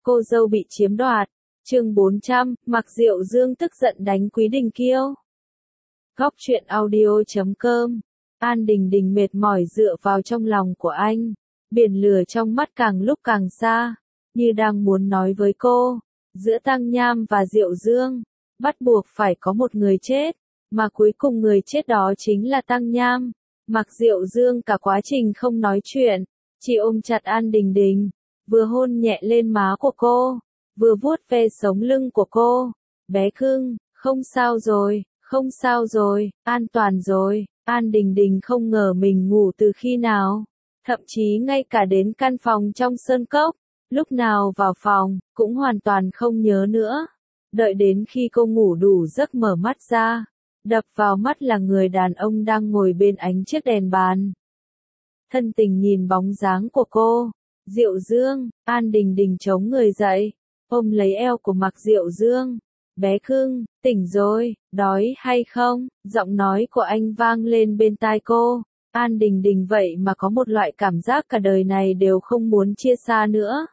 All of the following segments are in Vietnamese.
cô dâu bị chiếm đoạt. Chương 400, Mạc Diệu Dương tức giận đánh Quý Đình Kiêu. Góc truyện audio.com. An Đình Đình mệt mỏi dựa vào trong lòng của anh. Biển lửa trong mắt càng lúc càng xa, như đang muốn nói với cô, giữa Tăng Nham và Diệu Dương, bắt buộc phải có một người chết, mà cuối cùng người chết đó chính là Tăng Nham. Mạc Diệu Dương cả quá trình không nói chuyện, chỉ ôm chặt An Đình Đình, vừa hôn nhẹ lên má của cô, vừa vuốt ve sống lưng của cô. Bé cưng, không sao rồi, không sao rồi, an toàn rồi. An Đình Đình không ngờ mình ngủ từ khi nào, thậm chí ngay cả đến căn phòng trong sơn cốc, lúc nào vào phòng, cũng hoàn toàn không nhớ nữa. Đợi đến khi cô ngủ đủ giấc mở mắt ra, đập vào mắt là người đàn ông đang ngồi bên ánh chiếc đèn bàn. Thân tình nhìn bóng dáng của cô, Diệu Dương. An Đình Đình chống người dậy, ôm lấy eo của Mạc Diệu Dương. Bé cưng, tỉnh rồi, đói hay không? Giọng nói của anh vang lên bên tai cô. An Đình Đình vậy mà có một loại cảm giác cả đời này đều không muốn chia xa nữa.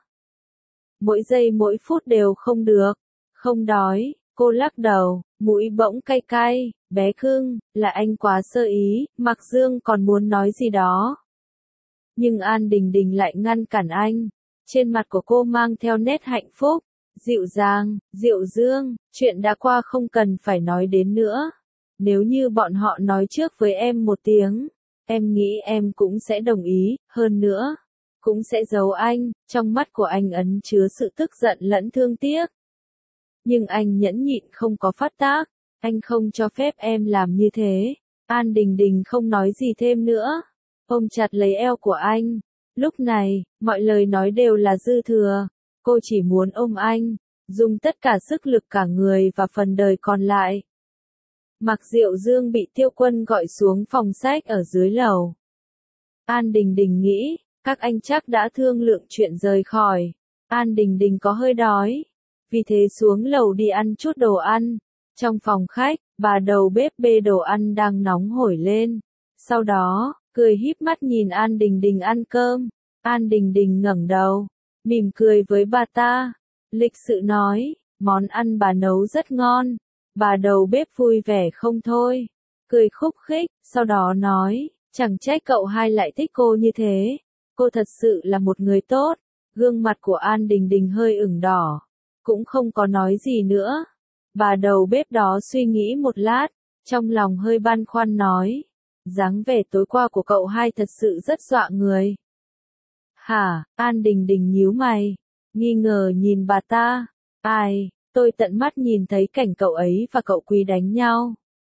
Mỗi giây mỗi phút đều không được. Không đói, cô lắc đầu, mũi bỗng cay cay. Bé cưng, là anh quá sơ ý. Mạc Dương còn muốn nói gì đó, nhưng An Đình Đình lại ngăn cản anh. Trên mặt của cô mang theo nét hạnh phúc, dịu dàng. Diệu Dương, chuyện đã qua không cần phải nói đến nữa. Nếu như bọn họ nói trước với em một tiếng, em nghĩ em cũng sẽ đồng ý, hơn nữa, cũng sẽ giấu anh. Trong mắt của anh ẩn chứa sự tức giận lẫn thương tiếc. Nhưng anh nhẫn nhịn không có phát tác, anh không cho phép em làm như thế. An Đình Đình không nói gì thêm nữa, ôm chặt lấy eo của anh. Lúc này, mọi lời nói đều là dư thừa. Cô chỉ muốn ôm anh, dùng tất cả sức lực cả người và phần đời còn lại. Mạc Diệu Dương bị Tiêu Quân gọi xuống phòng sách ở dưới lầu. An Đình Đình nghĩ, các anh chắc đã thương lượng chuyện rời khỏi. An Đình Đình có hơi đói, vì thế xuống lầu đi ăn chút đồ ăn. Trong phòng khách, bà đầu bếp bê đồ ăn đang nóng hổi lên. Sau đó, cười híp mắt nhìn An Đình Đình ăn cơm. An Đình Đình ngẩng đầu, mỉm cười với bà ta, lịch sự nói, món ăn bà nấu rất ngon. Bà đầu bếp vui vẻ không thôi, cười khúc khích, sau đó nói, chẳng trách cậu hai lại thích cô như thế. Cô thật sự là một người tốt. Gương mặt của An Đình Đình hơi ửng đỏ, cũng không có nói gì nữa. Bà đầu bếp đó suy nghĩ một lát, trong lòng hơi băn khoăn nói, dáng vẻ tối qua của cậu hai thật sự rất dọa người. Hả? An Đình Đình nhíu mày, nghi ngờ nhìn bà ta. Ai, tôi tận mắt nhìn thấy cảnh cậu ấy và cậu Quý đánh nhau.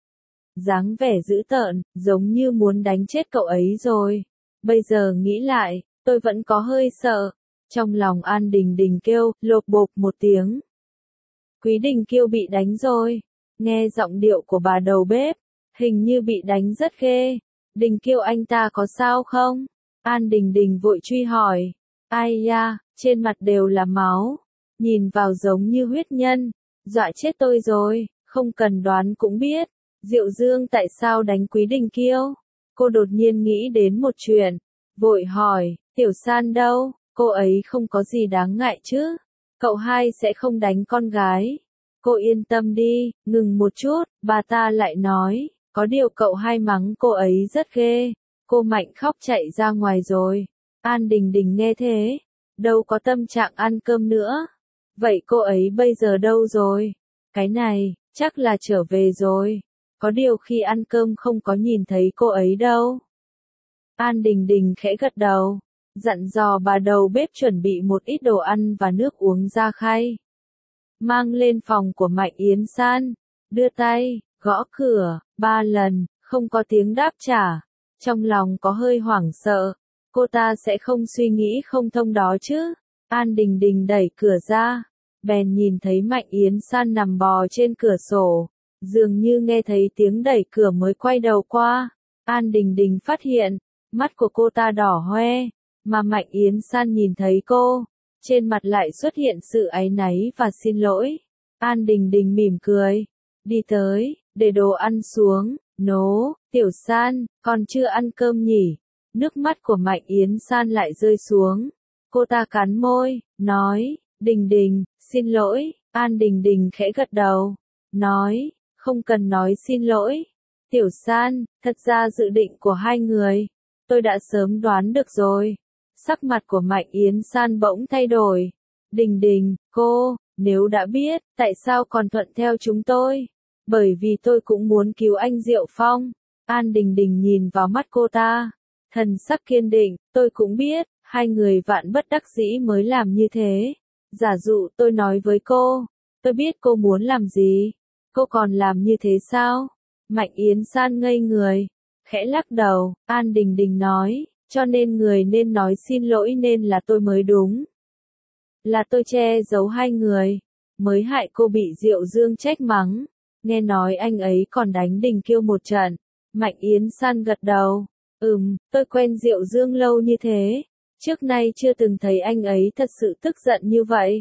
Dáng vẻ dữ tợn, giống như muốn đánh chết cậu ấy rồi. Bây giờ nghĩ lại, tôi vẫn có hơi sợ. Trong lòng An Đình Đình kêu, lộp bộp một tiếng. Quý Đình Kiêu bị đánh rồi. Nghe giọng điệu của bà đầu bếp, hình như bị đánh rất ghê. Đình Kiêu anh ta có sao không? An Đình Đình vội truy hỏi. Ai da, trên mặt đều là máu, nhìn vào giống như huyết nhân. Dọa chết tôi rồi, không cần đoán cũng biết. Diệu Dương tại sao đánh Quý Đình Kiêu? Cô đột nhiên nghĩ đến một chuyện, vội hỏi, Tiểu San đâu? Cô ấy không có gì đáng ngại chứ? Cậu hai sẽ không đánh con gái. Cô yên tâm đi. Ngừng một chút, bà ta lại nói, có điều cậu hai mắng cô ấy rất ghê. Cô Mạnh khóc chạy ra ngoài rồi. An Đình Đình nghe thế, đâu có tâm trạng ăn cơm nữa. Vậy cô ấy bây giờ đâu rồi? Cái này, chắc là trở về rồi. Có điều khi ăn cơm không có nhìn thấy cô ấy đâu. An Đình Đình khẽ gật đầu, dặn dò bà đầu bếp chuẩn bị một ít đồ ăn và nước uống ra khay. Mang lên phòng của Mạnh Yến San, đưa tay, gõ cửa, 3 lần, không có tiếng đáp trả. Trong lòng có hơi hoảng sợ, cô ta sẽ không suy nghĩ không thông đó chứ. An Đình Đình đẩy cửa ra, bèn nhìn thấy Mạnh Yến San nằm bò trên cửa sổ, dường như nghe thấy tiếng đẩy cửa mới quay đầu qua. An Đình Đình phát hiện, mắt của cô ta đỏ hoe, mà Mạnh Yến San nhìn thấy cô, trên mặt lại xuất hiện sự áy náy và xin lỗi. An Đình Đình mỉm cười, đi tới, để đồ ăn xuống. Nố, Tiểu San, còn chưa ăn cơm nhỉ? Nước mắt của Mạnh Yến San lại rơi xuống. Cô ta cắn môi, nói, Đình Đình, xin lỗi, An Đình Đình khẽ gật đầu, nói, không cần nói xin lỗi. Tiểu San, thật ra dự định của hai người, tôi đã sớm đoán được rồi. Sắc mặt của Mạnh Yến San bỗng thay đổi. Đình Đình, cô, nếu đã biết, tại sao còn thuận theo chúng tôi? Bởi vì tôi cũng muốn cứu anh Diệu Phong. An Đình Đình nhìn vào mắt cô ta, thần sắc kiên định, tôi cũng biết, hai người vạn bất đắc dĩ mới làm như thế. Giả dụ tôi nói với cô, tôi biết cô muốn làm gì, cô còn làm như thế sao? Mạnh Yến San ngây người, khẽ lắc đầu, An Đình Đình nói, cho nên người nên nói xin lỗi nên là tôi mới đúng. Là tôi che giấu hai người, mới hại cô bị Diệu Dương trách mắng. Nghe nói anh ấy còn đánh Đình Kiêu một trận. Mạnh Yến San gật đầu. Tôi quen Diệu Dương lâu như thế. Trước nay chưa từng thấy anh ấy thật sự tức giận như vậy.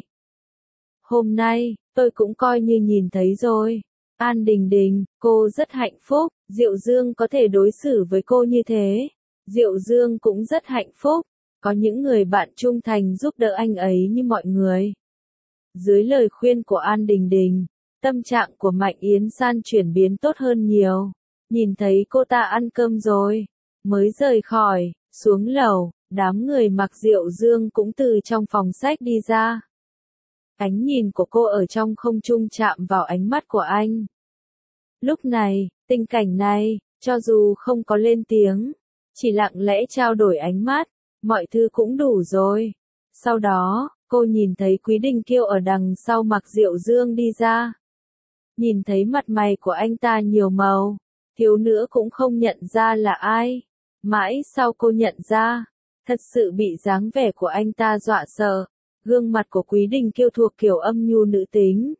Hôm nay, tôi cũng coi như nhìn thấy rồi. An Đình Đình, cô rất hạnh phúc, Diệu Dương có thể đối xử với cô như thế. Diệu Dương cũng rất hạnh phúc, có những người bạn trung thành giúp đỡ anh ấy như mọi người. Dưới lời khuyên của An Đình Đình, tâm trạng của Mạnh Yến San chuyển biến tốt hơn nhiều. Nhìn thấy cô ta ăn cơm rồi, mới rời khỏi, xuống lầu, đám người mặc Diệu Dương cũng từ trong phòng sách đi ra. Ánh nhìn của cô ở trong không trung chạm vào ánh mắt của anh. Lúc này, tình cảnh này, cho dù không có lên tiếng, chỉ lặng lẽ trao đổi ánh mắt, mọi thứ cũng đủ rồi. Sau đó, cô nhìn thấy Quý Đình Kiêu ở đằng sau mặc Diệu Dương đi ra. Nhìn thấy mặt mày của anh ta nhiều màu, thiếu nữ cũng không nhận ra là ai. Mãi sau cô nhận ra, thật sự bị dáng vẻ của anh ta dọa sợ. Gương mặt của Quý Đình Kiêu thuộc kiểu âm nhu nữ tính.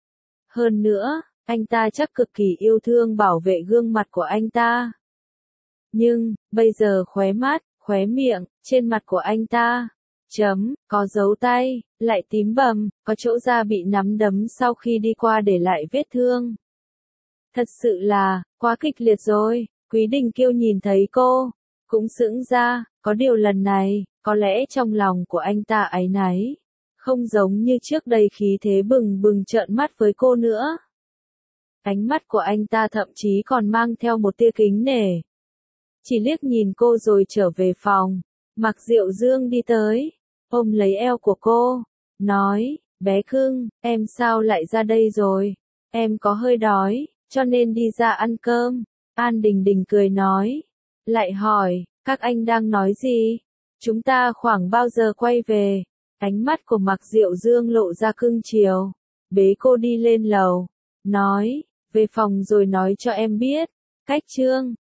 Hơn nữa, anh ta chắc cực kỳ yêu thương bảo vệ gương mặt của anh ta. Nhưng, bây giờ khóe mắt, khóe miệng, trên mặt của anh ta, có dấu tay, lại tím bầm, có chỗ da bị nắm đấm sau khi đi qua để lại vết thương. Thật sự là, quá kịch liệt rồi. Quý Đình Kiêu nhìn thấy cô, cũng sững ra, có điều lần này, có lẽ trong lòng của anh ta áy náy, không giống như trước đây khí thế bừng bừng trợn mắt với cô nữa. Ánh mắt của anh ta thậm chí còn mang theo một tia kính nể. Chỉ liếc nhìn cô rồi trở về phòng, Mặc Diệu Dương đi tới, ôm lấy eo của cô, nói, bé cưng, em sao lại ra đây rồi? Em có hơi đói, cho nên đi ra ăn cơm. An Đình Đình cười nói, lại hỏi, các anh đang nói gì? Chúng ta khoảng bao giờ quay về? Ánh mắt của Mặc Diệu Dương lộ ra cưng chiều, bế cô đi lên lầu, nói, về phòng rồi nói cho em biết. Cách chương